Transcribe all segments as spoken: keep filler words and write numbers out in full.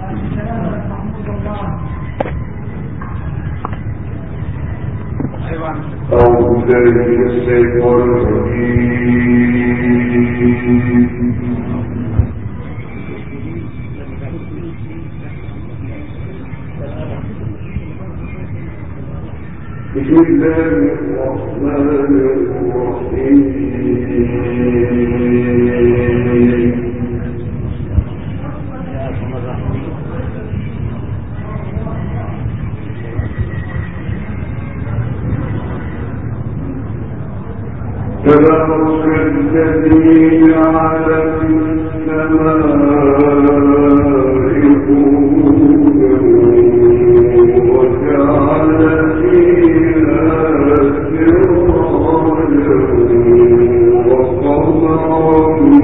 أعوذ بالله من الشيطان الرجيم. بسم الله الرحمن الرحيم. تبارك الذي جعل في السماء بروجا وجعل فيها سراجا وقمرا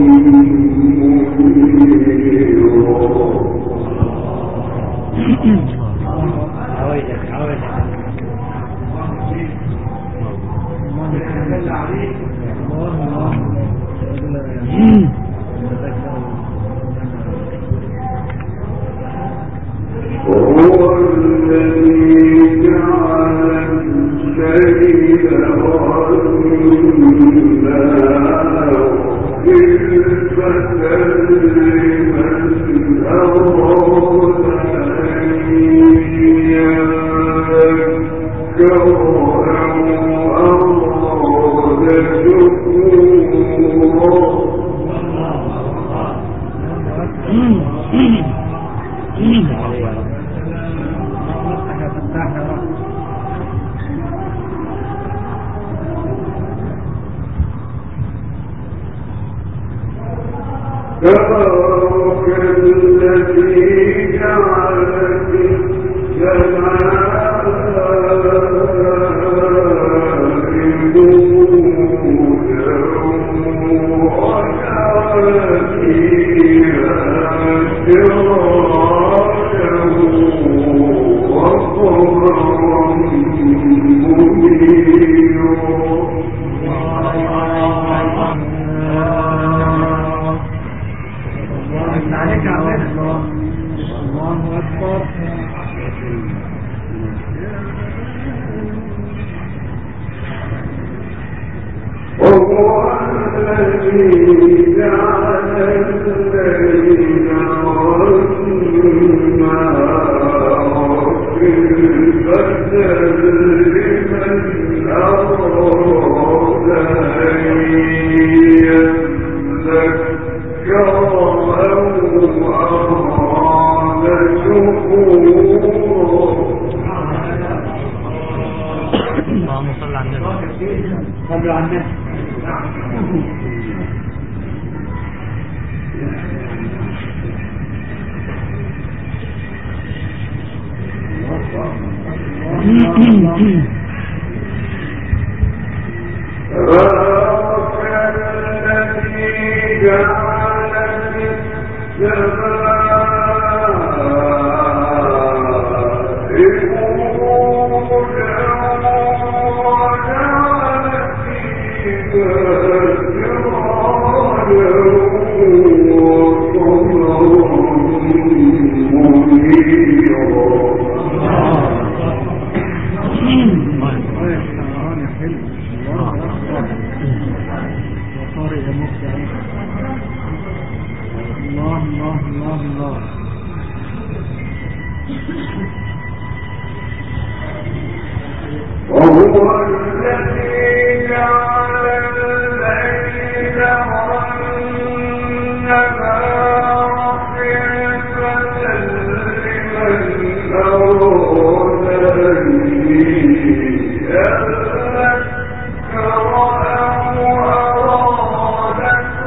وهو الذي جعل الليل والنهار خلفة لمن أراد أن يذكر أو أراد شكورا. تبارك الذي جعل في السماء بروجا وجعل فيها سراجا وقمرا منيرا. عليك عمنا الله أكبر. وهو الذي جعل الليل والنهار خلفة لمن أراد أن يذكر اللهم صل على النبي. صلوا على النبي. تبارك الذي جعل في السماء بروجا وجعل فيها سراجا وقمرا منيرا. الله الله الله الله. وهو الذي جعل الليل والنهار خلفة لمن أراد أن يذكر أو أراد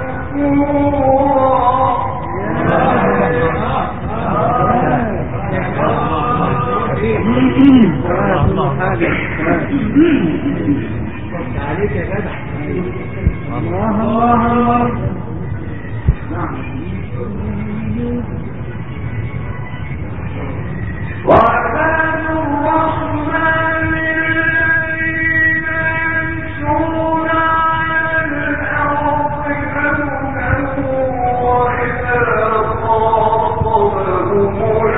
عليك يا جدع. الله الله الله. نعم. وعباد الرحمن الذين يمشون على الأرض هونا وإذا خاطبهم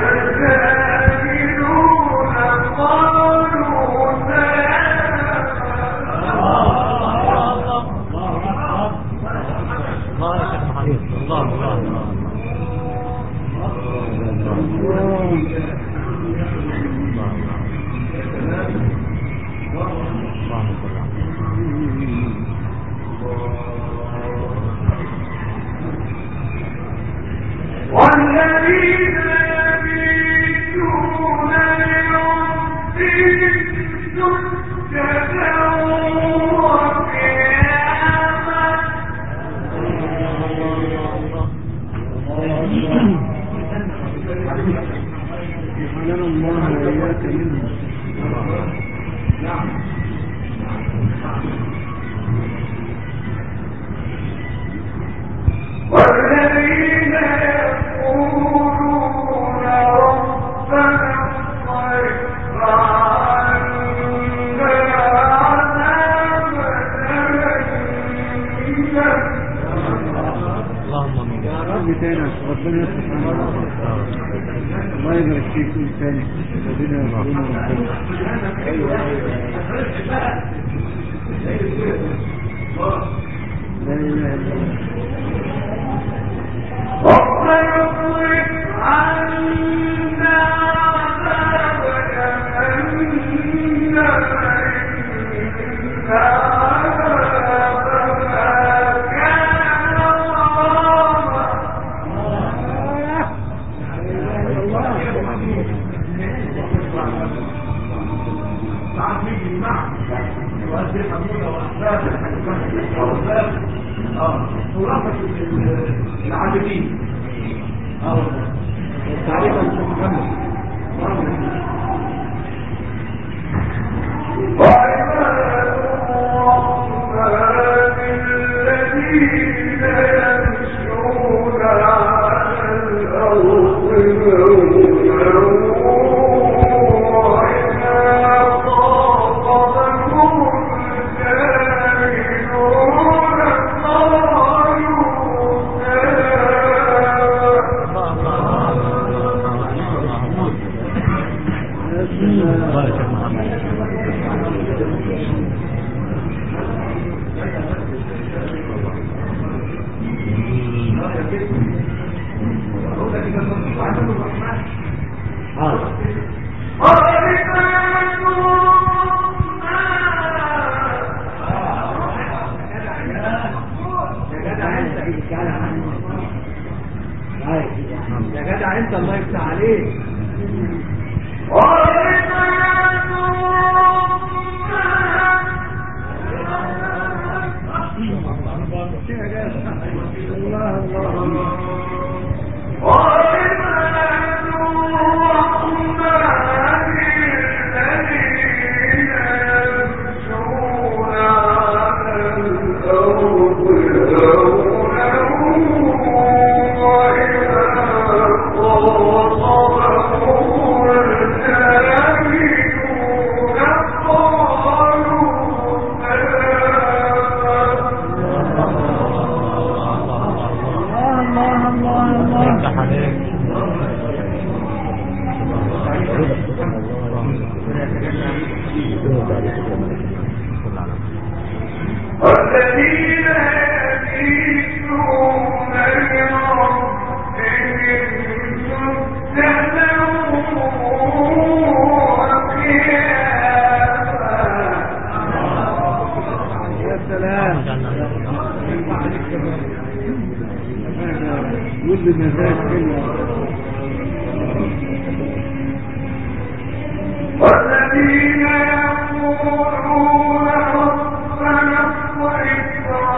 لك منه. نعم. والذين يقولون ربنا اصرف عنا عذاب جهنم. اللهم امين. يا رب تاني ربنا يصرف عنا. الله يبارك فيك كل ثاني الذين يقولون ربنا. ايوه لا اله الا الله. ربنا اصرف عنا عذاب جهنم إن عذابها كان غراما. العابدين اه تعريف محمد وعباد الرحمن الذين يمشون على الأرض هونا وإذا خاطبهم الجاهلون قالوا الله يا شيخ محمد. يا جدع انت الله يفتح عليك. الله الله والذين يبيتون لربهم سجدا وقياما. يا سلام. ولد مزاج كله. والذين يقولون ربنا اصرف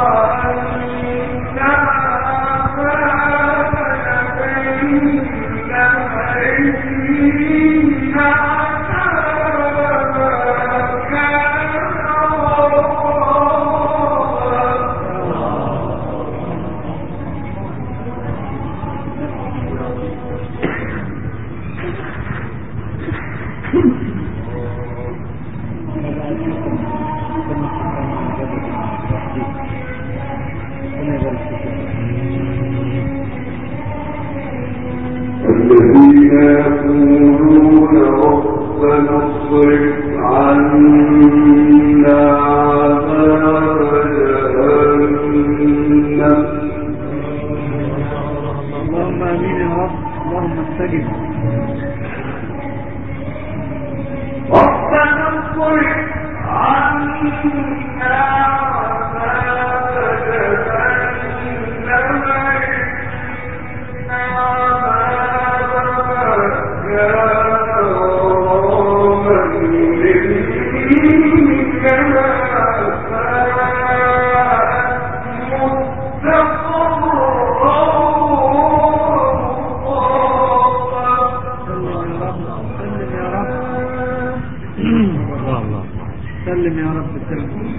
عنا عذاب جهنم إن عذابها كان الذين يقولون ربنا اصرف عنا عذاب جهنم. اللهم امين يا رب. اللهم استجب. ربنا اصرف عنا عذاب جهنم إن عذابها كان غراما إنها ساءت مستقرا ومقاما. سلم يا رب. سلم يا رب. سلم يا رب سلم.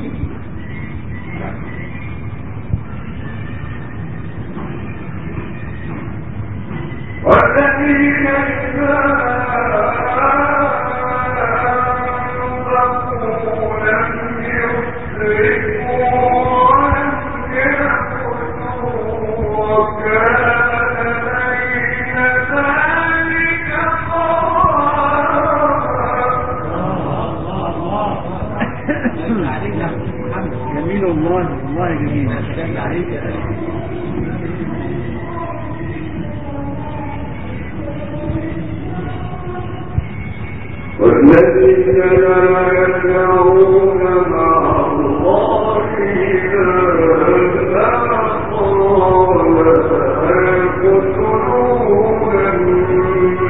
والذين إذا جميل والله والله جميل. والذين لا يدعون مع الله إلها آخر ولا يقتلون النفس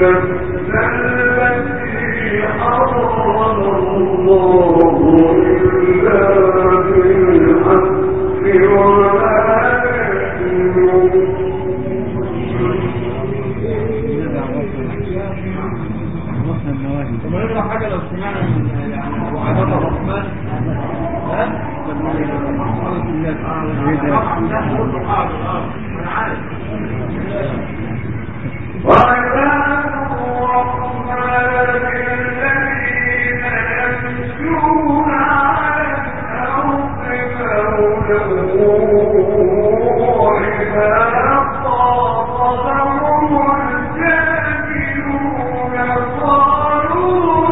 التي حرم الله إلا بالحق ولا يزنون. ثم نقرأ حاجة لو سمعنا يعني وعدم الرحمن ها؟ وعباد الرحمن الذين يمشون على الأرض هونا وإذا خاطبهم الجاهلون قالوا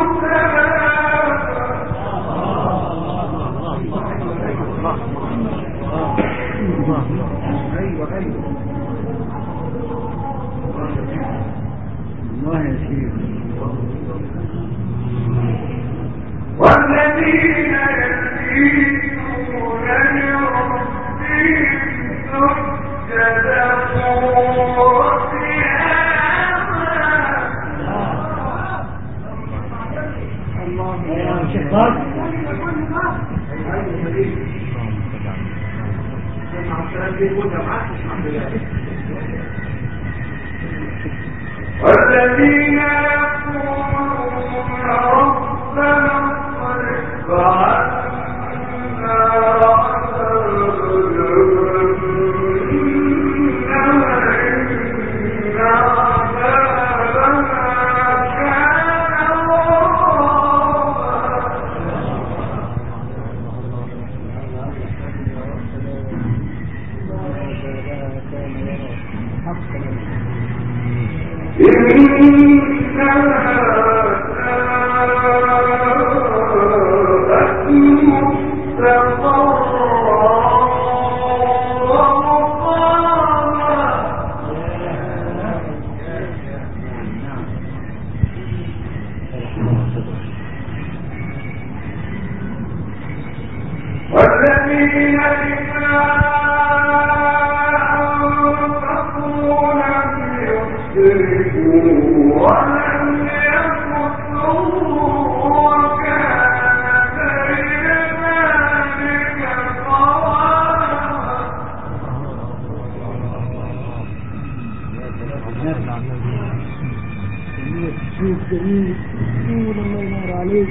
الله يا شيخ. والذين يبيتون لربهم سجدا والذين يقولون ربنا اصرف عنا عذاب جهنم إن عذابها كان والذين إذا أنفقوا لم يسرفوا ولم يقتروا وكان بين ذلك قواما. جميل جميل جميل الله ينور عليك.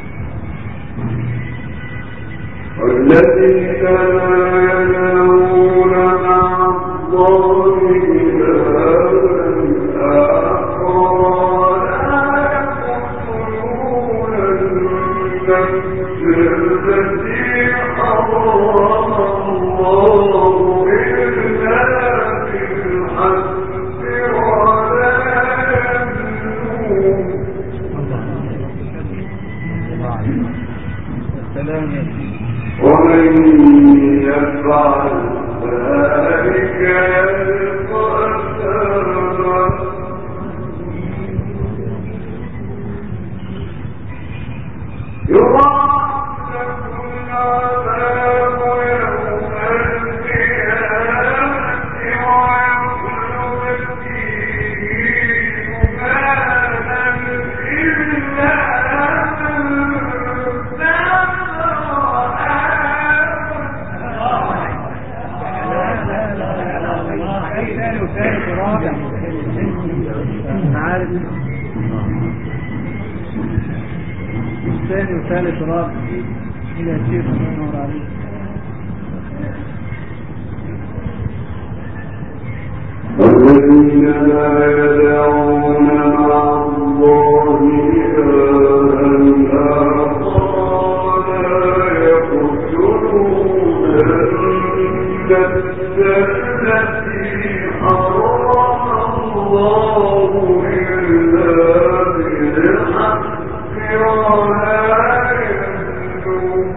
والذين لا يدعون مع الله إلها آخر ولا يقتلون النفس التي حرم الله إلا بالحق ولا يزنون. سلام يا سيدي. ومن يفعل ذلك يلقى أثاما. يضاعف له العذاب يوم القيامة ويخلد فيه مهانا إلا من تاب ثاني وثالث ورابع إلى شيخ الله ينور عليك. الذين لا يدعون مع الله إلها آخر ولا يقتلون النفس التي حرم الله إلا بالحق ولا يزنون.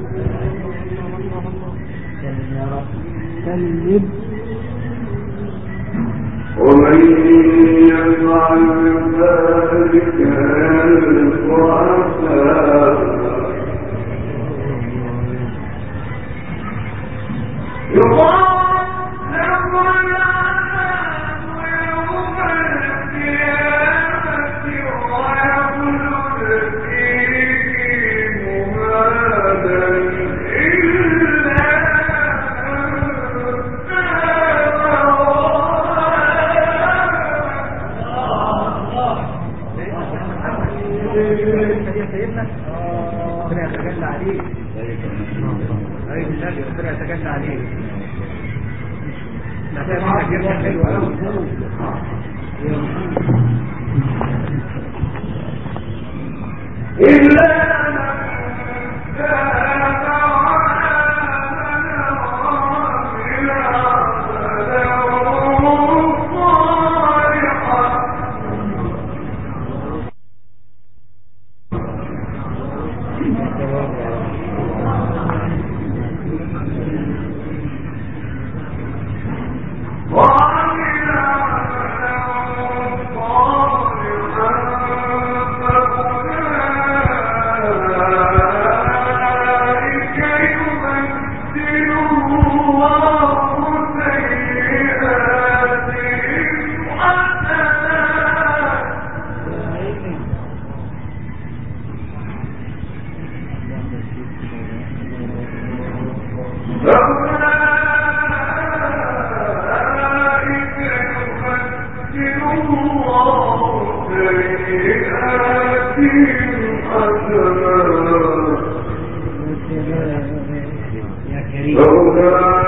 ومن يفعل ذلك يلقى أثاما يضاعف العذاب يوم القيامة ويخلد فيه مهانا إلا ربنا يتجلى عليك. أيوة النبي ربنا يتجلى عليك. لا تعمل جملة حلوة أوي. إلا يا كريم